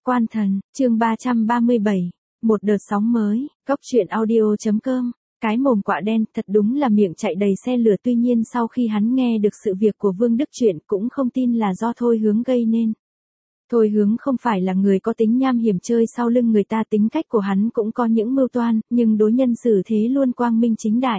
Quan thần, chương 337, một đợt sóng mới, Cốc truyện audio.com. Cái mồm quạ đen thật đúng là miệng chạy đầy xe lửa, tuy nhiên sau khi hắn nghe được sự việc của Vương Đức Truyện cũng không tin là do Thôi Hướng gây nên. Thôi Hướng không phải là người có tính nham hiểm chơi sau lưng người ta, tính cách của hắn cũng có những mưu toan, nhưng đối nhân xử thế luôn quang minh chính đại.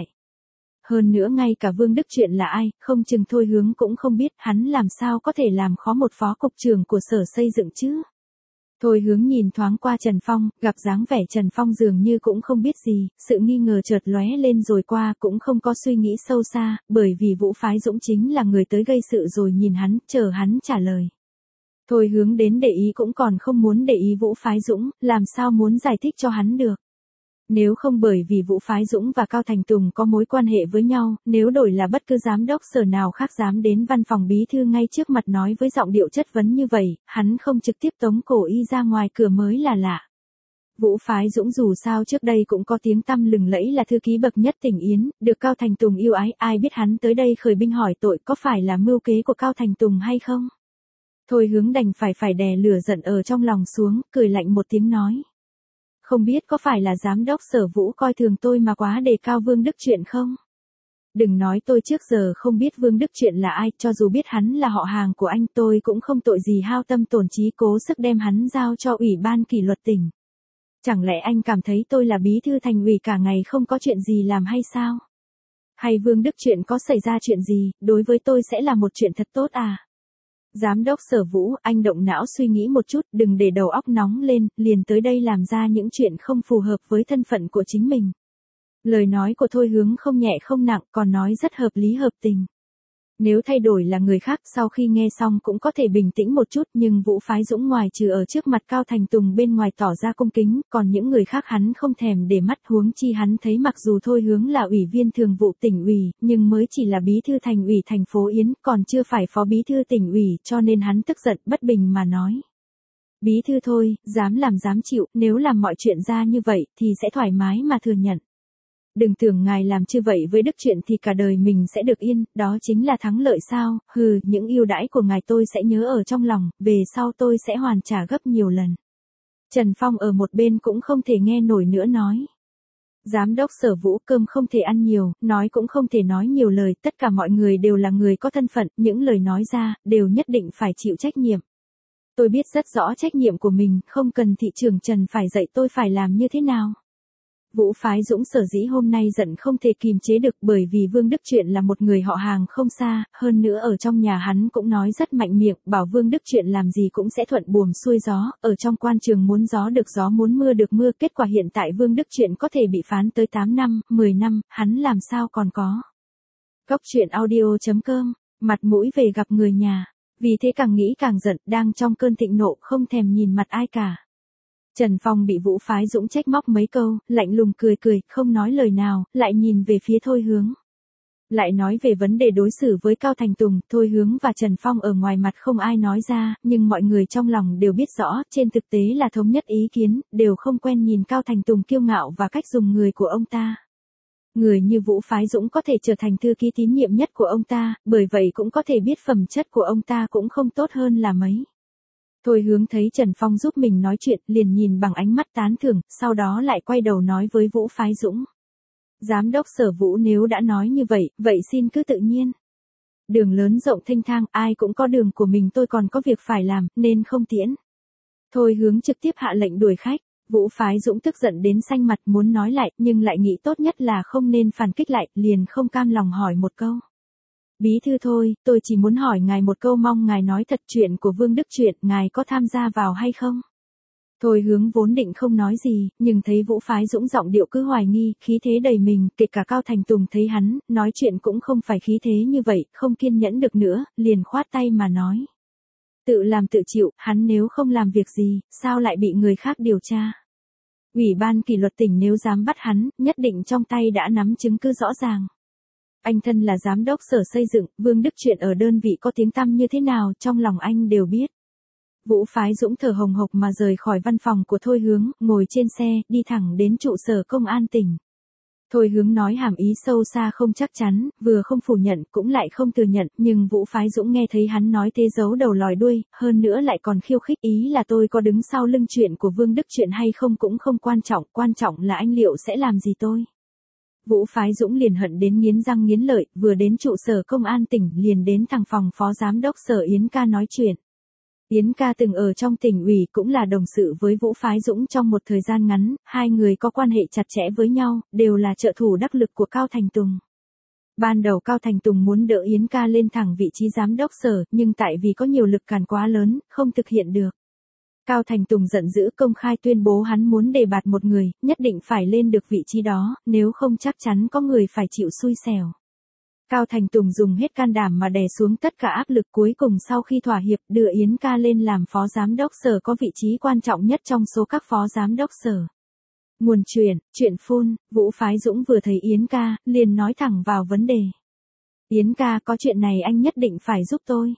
Hơn nữa ngay cả Vương Đức Truyện là ai, không chừng Thôi Hướng cũng không biết, hắn làm sao có thể làm khó một phó cục trưởng của Sở Xây Dựng chứ. Thôi Hướng nhìn thoáng qua Trần Phong, gặp dáng vẻ Trần Phong dường như cũng không biết gì, sự nghi ngờ chợt lóe lên rồi qua, cũng không có suy nghĩ sâu xa, bởi vì Vũ Phái Dũng chính là người tới gây sự rồi, nhìn hắn, chờ hắn trả lời. Thôi Hướng đến để ý cũng còn không muốn để ý Vũ Phái Dũng, làm sao muốn giải thích cho hắn được. Nếu không bởi vì Vũ Phái Dũng và Cao Thành Tùng có mối quan hệ với nhau, nếu đổi là bất cứ giám đốc sở nào khác dám đến văn phòng bí thư ngay trước mặt nói với giọng điệu chất vấn như vậy, hắn không trực tiếp tống cổ y ra ngoài cửa mới là lạ. Vũ Phái Dũng dù sao trước đây cũng có tiếng tăm lừng lẫy là thư ký bậc nhất tỉnh Yến, được Cao Thành Tùng yêu ái, ai biết hắn tới đây khởi binh hỏi tội có phải là mưu kế của Cao Thành Tùng hay không? Thôi Hướng đành phải đè lửa giận ở trong lòng xuống, cười lạnh một tiếng nói. Không biết có phải là giám đốc sở Vũ coi thường tôi mà quá đề cao Vương Đức Truyện không? Đừng nói tôi trước giờ không biết Vương Đức Truyện là ai, cho dù biết hắn là họ hàng của anh tôi cũng không tội gì hao tâm tổn trí cố sức đem hắn giao cho Ủy ban kỷ luật tỉnh. Chẳng lẽ anh cảm thấy tôi là bí thư thành ủy cả ngày không có chuyện gì làm hay sao? Hay Vương Đức Truyện có xảy ra chuyện gì, đối với tôi sẽ là một chuyện thật tốt à? Giám đốc sở Vũ, anh động não suy nghĩ một chút, đừng để đầu óc nóng lên, liền tới đây làm ra những chuyện không phù hợp với thân phận của chính mình. Lời nói của Thôi Hướng không nhẹ không nặng, còn nói rất hợp lý hợp tình. Nếu thay đổi là người khác sau khi nghe xong cũng có thể bình tĩnh một chút, nhưng Vũ Phái Dũng ngoài trừ ở trước mặt Cao Thành Tùng bên ngoài tỏ ra cung kính, còn những người khác hắn không thèm để mắt, huống chi hắn thấy mặc dù Thôi Hướng là ủy viên thường vụ tỉnh ủy, nhưng mới chỉ là bí thư thành ủy thành phố Yến, còn chưa phải phó bí thư tỉnh ủy, cho nên hắn tức giận bất bình mà nói. Bí thư Thôi, dám làm dám chịu, nếu làm mọi chuyện ra như vậy thì sẽ thoải mái mà thừa nhận. Đừng tưởng ngài làm như vậy với Đức Truyện thì cả đời mình sẽ được yên, đó chính là thắng lợi sao, hừ, những ưu đãi của ngài tôi sẽ nhớ ở trong lòng, về sau tôi sẽ hoàn trả gấp nhiều lần. Trần Phong ở một bên cũng không thể nghe nổi nữa nói. Giám đốc sở Vũ, cơm không thể ăn nhiều, nói cũng không thể nói nhiều lời, tất cả mọi người đều là người có thân phận, những lời nói ra, đều nhất định phải chịu trách nhiệm. Tôi biết rất rõ trách nhiệm của mình, không cần thị trưởng Trần phải dạy tôi phải làm như thế nào. Vũ Phái Dũng sở dĩ hôm nay giận không thể kìm chế được bởi vì Vương Đức Truyện là một người họ hàng không xa, hơn nữa ở trong nhà hắn cũng nói rất mạnh miệng, bảo Vương Đức Truyện làm gì cũng sẽ thuận buồm xuôi gió, ở trong quan trường muốn gió được gió muốn mưa được mưa, kết quả hiện tại Vương Đức Truyện có thể bị phán tới 8 năm, 10 năm, hắn làm sao còn có. Cốc truyện audio.com, mặt mũi về gặp người nhà, vì thế càng nghĩ càng giận, đang trong cơn thịnh nộ không thèm nhìn mặt ai cả. Trần Phong bị Vũ Phái Dũng trách móc mấy câu, lạnh lùng cười, không nói lời nào, lại nhìn về phía Thôi Hướng. Lại nói về vấn đề đối xử với Cao Thành Tùng, Thôi Hướng và Trần Phong ở ngoài mặt không ai nói ra, nhưng mọi người trong lòng đều biết rõ, trên thực tế là thống nhất ý kiến, đều không quen nhìn Cao Thành Tùng kiêu ngạo và cách dùng người của ông ta. Người như Vũ Phái Dũng có thể trở thành thư ký tín nhiệm nhất của ông ta, bởi vậy cũng có thể biết phẩm chất của ông ta cũng không tốt hơn là mấy. Thôi Hướng thấy Trần Phong giúp mình nói chuyện, liền nhìn bằng ánh mắt tán thưởng, sau đó lại quay đầu nói với Vũ Phái Dũng. Giám đốc sở Vũ nếu đã nói như vậy, vậy xin cứ tự nhiên. Đường lớn rộng thênh thang, ai cũng có đường của mình, tôi còn có việc phải làm, nên không tiễn. Thôi Hướng trực tiếp hạ lệnh đuổi khách, Vũ Phái Dũng tức giận đến xanh mặt muốn nói lại, nhưng lại nghĩ tốt nhất là không nên phản kích lại, liền không cam lòng hỏi một câu. Bí thư Thôi, tôi chỉ muốn hỏi ngài một câu, mong ngài nói thật, chuyện của Vương Đức Truyện, ngài có tham gia vào hay không? Thôi Hướng vốn định không nói gì, nhưng thấy Vũ Phái Dũng giọng điệu cứ hoài nghi, khí thế đầy mình, kể cả Cao Thành Tùng thấy hắn, nói chuyện cũng không phải khí thế như vậy, không kiên nhẫn được nữa, liền khoát tay mà nói. Tự làm tự chịu, hắn nếu không làm việc gì, sao lại bị người khác điều tra? Ủy ban kỷ luật tỉnh nếu dám bắt hắn, nhất định trong tay đã nắm chứng cứ rõ ràng. Anh thân là giám đốc sở xây dựng, Vương Đức Truyện ở đơn vị có tiếng tăm như thế nào, trong lòng anh đều biết. Vũ Phái Dũng thở hồng hộc mà rời khỏi văn phòng của Thôi Hướng, ngồi trên xe, đi thẳng đến trụ sở công an tỉnh. Thôi Hướng nói hàm ý sâu xa không chắc chắn, vừa không phủ nhận cũng lại không thừa nhận, nhưng Vũ Phái Dũng nghe thấy hắn nói thế giấu đầu lòi đuôi, hơn nữa lại còn khiêu khích ý là tôi có đứng sau lưng chuyện của Vương Đức Chuyện hay không cũng không quan trọng là anh liệu sẽ làm gì tôi. Vũ Phái Dũng liền hận đến nghiến răng nghiến lợi, vừa đến trụ sở công an tỉnh liền đến thẳng phòng phó giám đốc sở Yến Ca nói chuyện. Yến Ca từng ở trong tỉnh ủy cũng là đồng sự với Vũ Phái Dũng trong một thời gian ngắn, hai người có quan hệ chặt chẽ với nhau, đều là trợ thủ đắc lực của Cao Thành Tùng. Ban đầu Cao Thành Tùng muốn đỡ Yến Ca lên thẳng vị trí giám đốc sở, nhưng tại vì có nhiều lực cản quá lớn, không thực hiện được. Cao Thành Tùng giận dữ công khai tuyên bố hắn muốn đề bạt một người, nhất định phải lên được vị trí đó, nếu không chắc chắn có người phải chịu xui xẻo. Cao Thành Tùng dùng hết can đảm mà đè xuống tất cả áp lực, cuối cùng sau khi thỏa hiệp đưa Yến Ca lên làm phó giám đốc sở có vị trí quan trọng nhất trong số các phó giám đốc sở. Nguồn chuyện phun, Vũ Phái Dũng vừa thấy Yến Ca, liền nói thẳng vào vấn đề. Yến Ca, có chuyện này anh nhất định phải giúp tôi.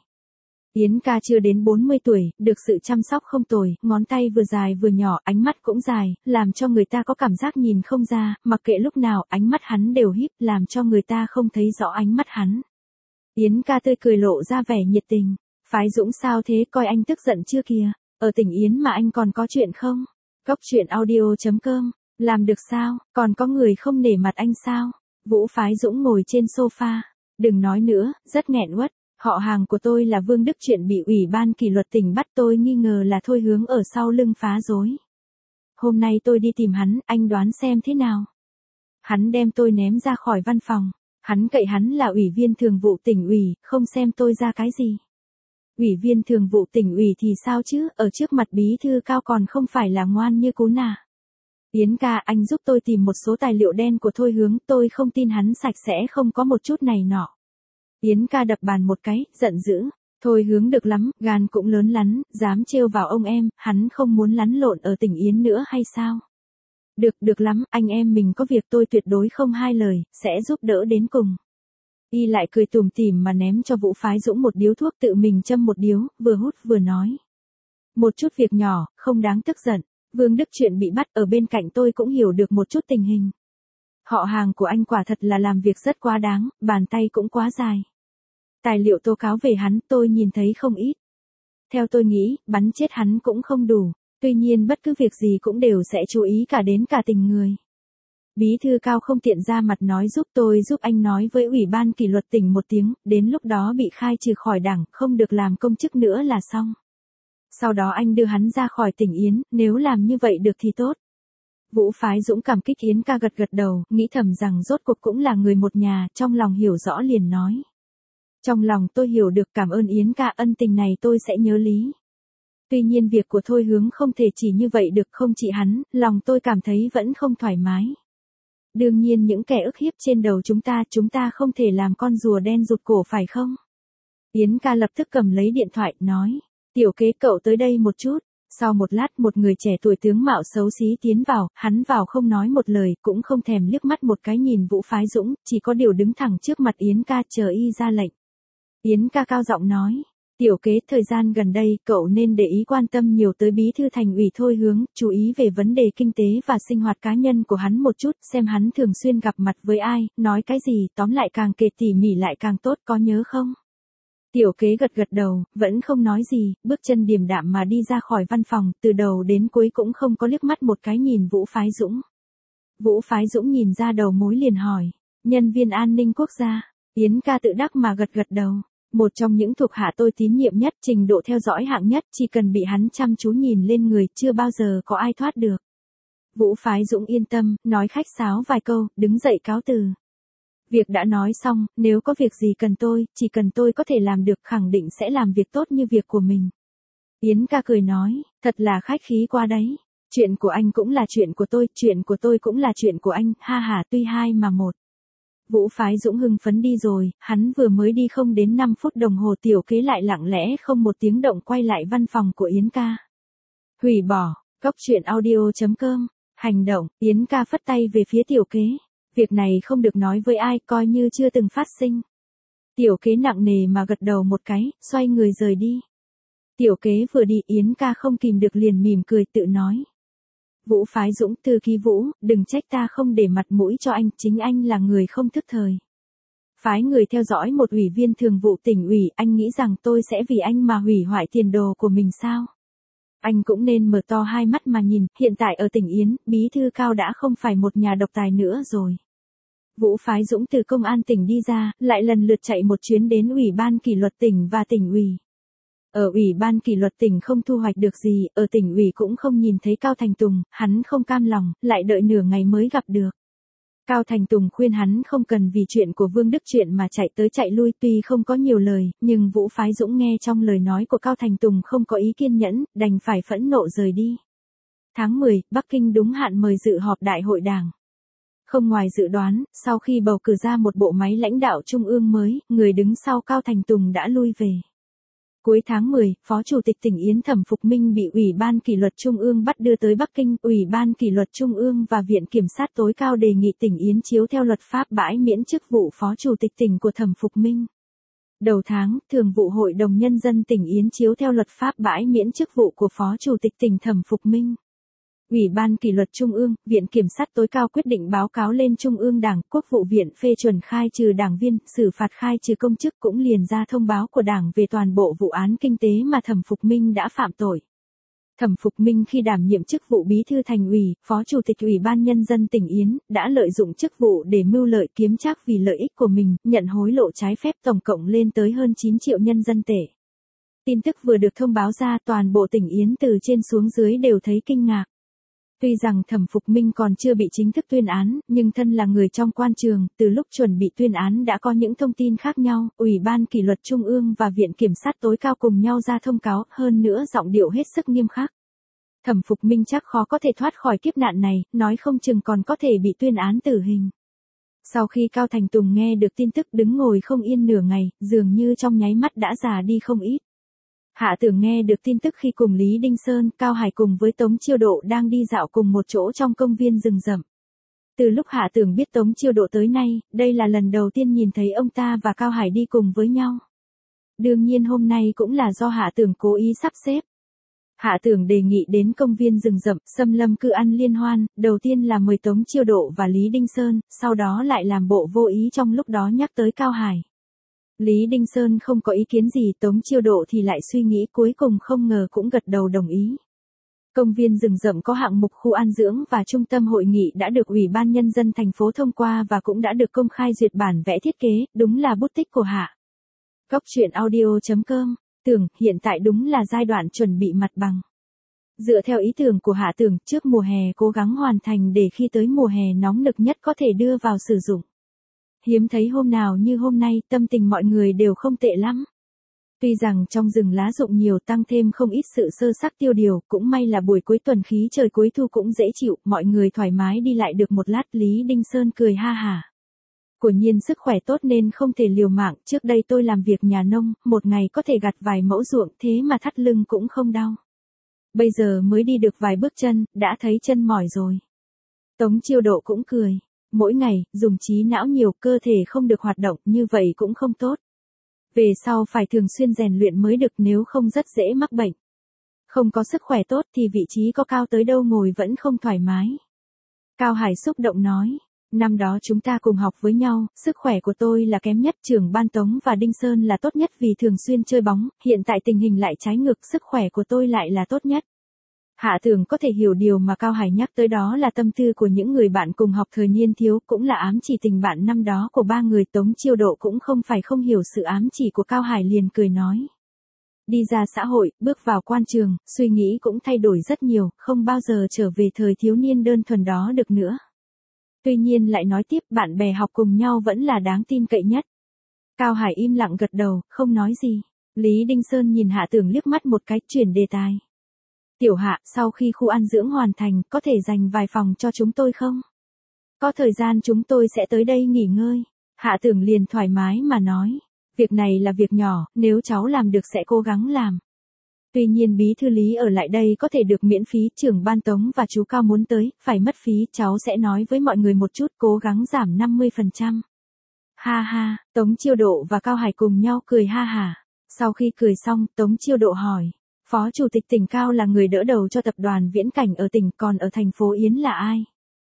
Yến Ca chưa đến 40 tuổi, được sự chăm sóc không tồi, ngón tay vừa dài vừa nhỏ, ánh mắt cũng dài, làm cho người ta có cảm giác nhìn không ra, mặc kệ lúc nào ánh mắt hắn đều híp, làm cho người ta không thấy rõ ánh mắt hắn. Yến Ca tươi cười lộ ra vẻ nhiệt tình. Phái Dũng sao thế, coi anh tức giận chưa kìa, ở tỉnh Yến mà anh còn có chuyện không? Cốc truyện audio.com, làm được sao, còn có người không nể mặt anh sao? Vũ Phái Dũng ngồi trên sofa, đừng nói nữa, rất nghẹn uất. Họ hàng của tôi là Vương Đức Chuyện bị Ủy ban kỷ luật tỉnh bắt, tôi nghi ngờ là Thôi Hướng ở sau lưng phá rối. Hôm nay tôi đi tìm hắn, anh đoán xem thế nào? Hắn đem tôi ném ra khỏi văn phòng. Hắn cậy hắn là ủy viên thường vụ tỉnh ủy, không xem tôi ra cái gì. Ủy viên thường vụ tỉnh ủy thì sao chứ, ở trước mặt bí thư Cao còn không phải là ngoan như cún à. Yến Ca, anh giúp tôi tìm một số tài liệu đen của Thôi Hướng, tôi không tin hắn sạch sẽ không có một chút này nọ. Yến Ca đập bàn một cái, giận dữ. Thôi Hướng được lắm, gan cũng lớn lắm, dám trêu vào ông em, hắn không muốn lắn lộn ở tỉnh Yến nữa hay sao? Được lắm, anh em mình có việc tôi tuyệt đối không hai lời, sẽ giúp đỡ đến cùng. Y lại cười tủm tỉm mà ném cho Vũ Phái Dũng một điếu thuốc, tự mình châm một điếu, vừa hút vừa nói. Một chút việc nhỏ, không đáng tức giận. Vương Đức Chuyện bị bắt, ở bên cạnh tôi cũng hiểu được một chút tình hình. Họ hàng của anh quả thật là làm việc rất quá đáng, bàn tay cũng quá dài. Tài liệu tố cáo về hắn tôi nhìn thấy không ít. Theo tôi nghĩ, bắn chết hắn cũng không đủ. Tuy nhiên bất cứ việc gì cũng đều sẽ chú ý cả đến cả tình người. Bí thư Cao không tiện ra mặt nói giúp anh nói với Ủy ban kỷ luật tỉnh một tiếng, đến lúc đó bị khai trừ khỏi đảng, không được làm công chức nữa là xong. Sau đó anh đưa hắn ra khỏi tỉnh Yến, nếu làm như vậy được thì tốt. Vũ Phái Dũng cảm kích. Yến Ca gật đầu, nghĩ thầm rằng rốt cuộc cũng là người một nhà, trong lòng hiểu rõ liền nói. Trong lòng tôi hiểu được, cảm ơn Yến Ca, ân tình này tôi sẽ nhớ lý. Tuy nhiên việc của Thôi Hướng không thể chỉ như vậy được, không chỉ hắn, lòng tôi cảm thấy vẫn không thoải mái. Đương nhiên những kẻ ức hiếp trên đầu chúng ta không thể làm con rùa đen rụt cổ phải không? Yến Ca lập tức cầm lấy điện thoại, nói. Tiểu Kế, cậu tới đây một chút. Sau một lát một người trẻ tuổi tướng mạo xấu xí tiến vào, hắn vào không nói một lời, cũng không thèm liếc mắt một cái nhìn Vũ Phái Dũng, chỉ có điều đứng thẳng trước mặt Yến Ca chờ y ra lệnh. Yến Ca cao giọng nói. Tiểu Kế, thời gian gần đây cậu nên để ý quan tâm nhiều tới bí thư thành ủy Thôi Hướng, chú ý về vấn đề kinh tế và sinh hoạt cá nhân của hắn một chút, xem hắn thường xuyên gặp mặt với ai, nói cái gì, tóm lại càng kể tỉ mỉ lại càng tốt, có nhớ không? Tiểu Kế gật đầu, vẫn không nói gì, bước chân điềm đạm mà đi ra khỏi văn phòng, từ đầu đến cuối cũng không có liếc mắt một cái nhìn Vũ Phái Dũng. Vũ Phái Dũng nhìn ra đầu mối liền hỏi. Nhân viên an ninh quốc gia. Yến Ca tự đắc mà gật đầu. Một trong những thuộc hạ tôi tín nhiệm nhất, trình độ theo dõi hạng nhất, chỉ cần bị hắn chăm chú nhìn lên người, chưa bao giờ có ai thoát được. Vũ Phái Dũng yên tâm, nói khách sáo vài câu, đứng dậy cáo từ. Việc đã nói xong, nếu có việc gì cần tôi, chỉ cần tôi có thể làm được, khẳng định sẽ làm việc tốt như việc của mình. Yến Ca cười nói, thật là khách khí quá đấy. Chuyện của anh cũng là chuyện của tôi cũng là chuyện của anh, ha ha, tuy hai mà một. Vũ Phái Dũng hưng phấn đi rồi, hắn vừa mới đi không đến 5 phút đồng hồ, Tiểu Kế lại lặng lẽ không một tiếng động quay lại văn phòng của Yến Ca. Hủy bỏ, cốc truyện audio.com, hành động, Yến Ca phất tay về phía Tiểu Kế. Việc này không được nói với ai, coi như chưa từng phát sinh. Tiểu Kế nặng nề mà gật đầu một cái, xoay người rời đi. Tiểu Kế vừa đi, Yến Ca không kìm được liền mỉm cười tự nói. Vũ Phái Dũng, Thư ký Vũ, đừng trách ta không để mặt mũi cho anh, chính anh là người không thức thời. Phái người theo dõi một ủy viên thường vụ tỉnh ủy, anh nghĩ rằng tôi sẽ vì anh mà hủy hoại tiền đồ của mình sao? Anh cũng nên mở to hai mắt mà nhìn, hiện tại ở tỉnh Yến, bí thư Cao đã không phải một nhà độc tài nữa rồi. Vũ Phái Dũng từ công an tỉnh đi ra, lại lần lượt chạy một chuyến đến Ủy ban kỷ luật tỉnh và tỉnh ủy. Ở Ủy ban kỷ luật tỉnh không thu hoạch được gì, ở tỉnh ủy cũng không nhìn thấy Cao Thành Tùng, hắn không cam lòng, lại đợi nửa ngày mới gặp được. Cao Thành Tùng khuyên hắn không cần vì chuyện của Vương Đức Chuyện mà chạy tới chạy lui, tuy không có nhiều lời, nhưng Vũ Phái Dũng nghe trong lời nói của Cao Thành Tùng không có ý kiên nhẫn, đành phải phẫn nộ rời đi. Tháng 10, Bắc Kinh đúng hạn mời dự họp đại hội đảng. Không ngoài dự đoán, sau khi bầu cử ra một bộ máy lãnh đạo trung ương mới, người đứng sau Cao Thành Tùng đã lui về. Cuối tháng 10, Phó Chủ tịch tỉnh Yến Thẩm Phục Minh bị Ủy ban Kỷ luật Trung ương bắt đưa tới Bắc Kinh. Ủy ban Kỷ luật Trung ương và Viện Kiểm sát tối cao đề nghị tỉnh Yến chiếu theo luật pháp bãi miễn chức vụ Phó Chủ tịch tỉnh của Thẩm Phục Minh. Đầu tháng, Thường vụ Hội đồng Nhân dân tỉnh Yến chiếu theo luật pháp bãi miễn chức vụ của Phó Chủ tịch tỉnh Thẩm Phục Minh. Ủy ban Kỷ luật Trung ương, Viện Kiểm sát tối cao quyết định báo cáo lên Trung ương Đảng, Quốc vụ viện phê chuẩn khai trừ đảng viên, xử phạt khai trừ công chức, cũng liền ra thông báo của Đảng về toàn bộ vụ án kinh tế mà Thẩm Phục Minh đã phạm tội. Thẩm Phục Minh khi đảm nhiệm chức vụ Bí thư Thành ủy, Phó Chủ tịch Ủy ban Nhân dân tỉnh Yến, đã lợi dụng chức vụ để mưu lợi kiếm trác vì lợi ích của mình, nhận hối lộ trái phép tổng cộng lên tới hơn 9 triệu nhân dân tệ. Tin tức vừa được thông báo ra, toàn bộ tỉnh Yến từ trên xuống dưới đều thấy kinh ngạc. Tuy rằng Thẩm Phục Minh còn chưa bị chính thức tuyên án, nhưng thân là người trong quan trường, từ lúc chuẩn bị tuyên án đã có những thông tin khác nhau, Ủy ban Kỷ luật Trung ương và Viện Kiểm sát tối cao cùng nhau ra thông cáo, hơn nữa giọng điệu hết sức nghiêm khắc. Thẩm Phục Minh chắc khó có thể thoát khỏi kiếp nạn này, nói không chừng còn có thể bị tuyên án tử hình. Sau khi Cao Thành Tùng nghe được tin tức đứng ngồi không yên nửa ngày, dường như trong nháy mắt đã già đi không ít. Hạ Tưởng nghe được tin tức khi cùng Lý Đinh Sơn, Cao Hải cùng với Tống Chiêu Độ đang đi dạo cùng một chỗ trong công viên rừng rậm. Từ lúc Hạ Tưởng biết Tống Chiêu Độ tới nay, đây là lần đầu tiên nhìn thấy ông ta và Cao Hải đi cùng với nhau. Đương nhiên hôm nay cũng là do Hạ Tưởng cố ý sắp xếp. Hạ Tưởng đề nghị đến công viên rừng rậm, Xâm Lâm Cư ăn liên hoan, đầu tiên là mời Tống Chiêu Độ và Lý Đinh Sơn, sau đó lại làm bộ vô ý trong lúc đó nhắc tới Cao Hải. Lý Đinh Sơn không có ý kiến gì, Tống Chiêu Độ thì lại suy nghĩ, cuối cùng không ngờ cũng gật đầu đồng ý. Công viên rừng rậm có hạng mục khu an dưỡng và trung tâm hội nghị đã được Ủy ban Nhân dân thành phố thông qua và cũng đã được công khai duyệt bản vẽ thiết kế, đúng là bút tích của Hạ. Góc truyện audio.com, Tưởng, hiện tại đúng là giai đoạn chuẩn bị mặt bằng. Dựa theo ý tưởng của Hạ Tưởng, trước mùa hè cố gắng hoàn thành để khi tới mùa hè nóng nực nhất có thể đưa vào sử dụng. Hiếm thấy hôm nào như hôm nay, tâm tình mọi người đều không tệ lắm. Tuy rằng trong rừng lá rụng nhiều tăng thêm không ít sự sơ sắc tiêu điều, cũng may là buổi cuối tuần khí trời cuối thu cũng dễ chịu, mọi người thoải mái đi lại được một lát. Lý Đinh Sơn cười ha hả. Của Nhiên sức khỏe tốt nên không thể liều mạng, trước đây tôi làm việc nhà nông, một ngày có thể gặt vài mẫu ruộng, thế mà thắt lưng cũng không đau. Bây giờ mới đi được vài bước chân, đã thấy chân mỏi rồi. Tống Chiêu Độ cũng cười. Mỗi ngày, dùng trí não nhiều, cơ thể không được hoạt động, như vậy cũng không tốt. Về sau phải thường xuyên rèn luyện mới được, nếu không rất dễ mắc bệnh. Không có sức khỏe tốt thì vị trí có cao tới đâu ngồi vẫn không thoải mái. Cao Hải xúc động nói, năm đó chúng ta cùng học với nhau, sức khỏe của tôi là kém nhất, trưởng ban Tống và Đinh Sơn là tốt nhất vì thường xuyên chơi bóng, hiện tại tình hình lại trái ngược, sức khỏe của tôi lại là tốt nhất. Hạ Tưởng có thể hiểu điều mà Cao Hải nhắc tới, đó là tâm tư của những người bạn cùng học thời niên thiếu, cũng là ám chỉ tình bạn năm đó của ba người. Tống Chiêu Độ cũng không phải không hiểu sự ám chỉ của Cao Hải, liền cười nói. Đi ra xã hội, bước vào quan trường, suy nghĩ cũng thay đổi rất nhiều, không bao giờ trở về thời thiếu niên đơn thuần đó được nữa. Tuy nhiên lại nói tiếp, bạn bè học cùng nhau vẫn là đáng tin cậy nhất. Cao Hải im lặng gật đầu, không nói gì. Lý Đinh Sơn nhìn Hạ Tưởng liếc mắt một cái, chuyển đề tài. Tiểu Hạ, sau khi khu an dưỡng hoàn thành, có thể dành vài phòng cho chúng tôi không? Có thời gian chúng tôi sẽ tới đây nghỉ ngơi. Hạ Tưởng liền thoải mái mà nói. Việc này là việc nhỏ, nếu cháu làm được sẽ cố gắng làm. Tuy nhiên bí thư Lý ở lại đây có thể được miễn phí, trưởng ban Tống và chú Cao muốn tới, phải mất phí, cháu sẽ nói với mọi người một chút, cố gắng giảm 50%. Ha ha, Tống Chiêu Độ và Cao Hải cùng nhau cười ha hả. Sau khi cười xong, Tống Chiêu Độ hỏi. Phó chủ tịch tỉnh Cao là người đỡ đầu cho tập đoàn Viễn Cảnh ở tỉnh, còn ở thành phố Yến là ai?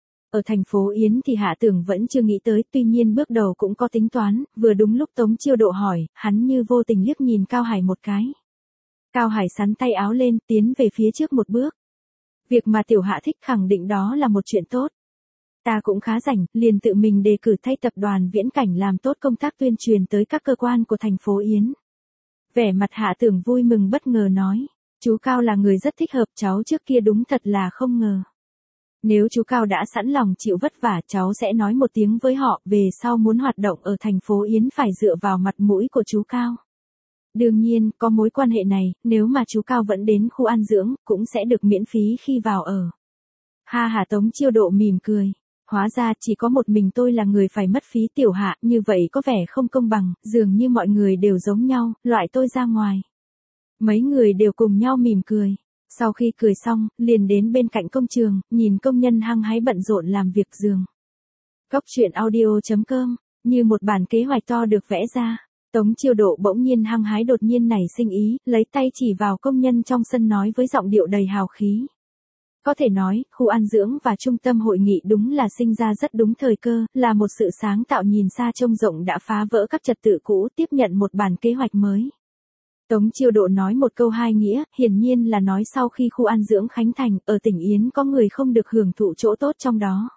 Ở thành phố Yến thì Hạ Tưởng vẫn chưa nghĩ tới, tuy nhiên bước đầu cũng có tính toán, vừa đúng lúc Tống Chiêu Độ hỏi, hắn như vô tình liếc nhìn Cao Hải một cái. Cao Hải xắn tay áo lên, tiến về phía trước một bước. Việc mà tiểu Hạ thích khẳng định đó là một chuyện tốt. Ta cũng khá rảnh, liền tự mình đề cử thay tập đoàn Viễn Cảnh làm tốt công tác tuyên truyền tới các cơ quan của thành phố Yến. Vẻ mặt Hạ Tưởng vui mừng bất ngờ nói, chú Cao là người rất thích hợp, cháu trước kia đúng thật là không ngờ. Nếu chú Cao đã sẵn lòng chịu vất vả, cháu sẽ nói một tiếng với họ, về sau muốn hoạt động ở thành phố Yến phải dựa vào mặt mũi của chú Cao. Đương nhiên, có mối quan hệ này, nếu mà chú Cao vẫn đến khu an dưỡng, cũng sẽ được miễn phí khi vào ở. Ha hà, Tống Chiêu Độ mỉm cười. Hóa ra chỉ có một mình tôi là người phải mất phí, tiểu Hạ, như vậy có vẻ không công bằng, dường như mọi người đều giống nhau, loại tôi ra ngoài. Mấy người đều cùng nhau mỉm cười. Sau khi cười xong, liền đến bên cạnh công trường, nhìn công nhân hăng hái bận rộn làm việc giường. Cốc truyện audio.com, như một bản kế hoạch to được vẽ ra. Tống Chiêu Độ bỗng nhiên hăng hái đột nhiên nảy sinh ý, lấy tay chỉ vào công nhân trong sân nói với giọng điệu đầy hào khí. Có thể nói, khu an dưỡng và trung tâm hội nghị đúng là sinh ra rất đúng thời cơ, là một sự sáng tạo nhìn xa trông rộng đã phá vỡ các trật tự cũ, tiếp nhận một bản kế hoạch mới. Tống Chiêu Độ nói một câu hai nghĩa, hiển nhiên là nói sau khi khu an dưỡng khánh thành, ở tỉnh Yến có người không được hưởng thụ chỗ tốt trong đó.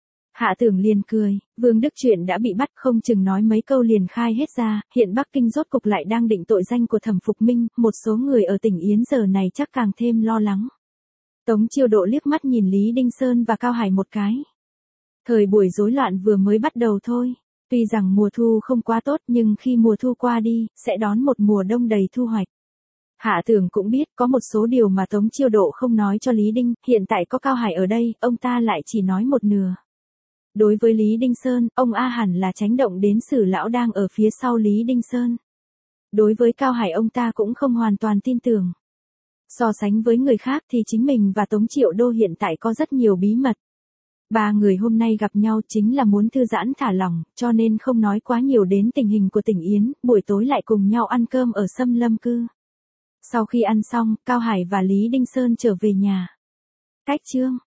Hạ Tưởng liền cười, Vương Đức Truyện đã bị bắt, không chừng nói mấy câu liền khai hết ra, hiện Bắc Kinh rốt cục lại đang định tội danh của Thẩm Phục Minh, một số người ở tỉnh Yến giờ này chắc càng thêm lo lắng. Tống Chiêu Độ liếc mắt nhìn Lý Đinh Sơn và Cao Hải một cái. Thời buổi rối loạn vừa mới bắt đầu thôi. Tuy rằng mùa thu không quá tốt nhưng khi mùa thu qua đi, sẽ đón một mùa đông đầy thu hoạch. Hạ Tưởng cũng biết có một số điều mà Tống Chiêu Độ không nói cho Lý Đinh, hiện tại có Cao Hải ở đây, ông ta lại chỉ nói một nửa. Đối với Lý Đinh Sơn, ông A hẳn là tránh động đến Sử lão đang ở phía sau Lý Đinh Sơn. Đối với Cao Hải ông ta cũng không hoàn toàn tin tưởng. So sánh với người khác thì chính mình và Tống Triệu Đô hiện tại có rất nhiều bí mật. Ba người hôm nay gặp nhau chính là muốn thư giãn thả lỏng, cho nên không nói quá nhiều đến tình hình của tỉnh Yến, buổi tối lại cùng nhau ăn cơm ở Sâm Lâm Cư. Sau khi ăn xong, Cao Hải và Lý Đinh Sơn trở về nhà. Cách chương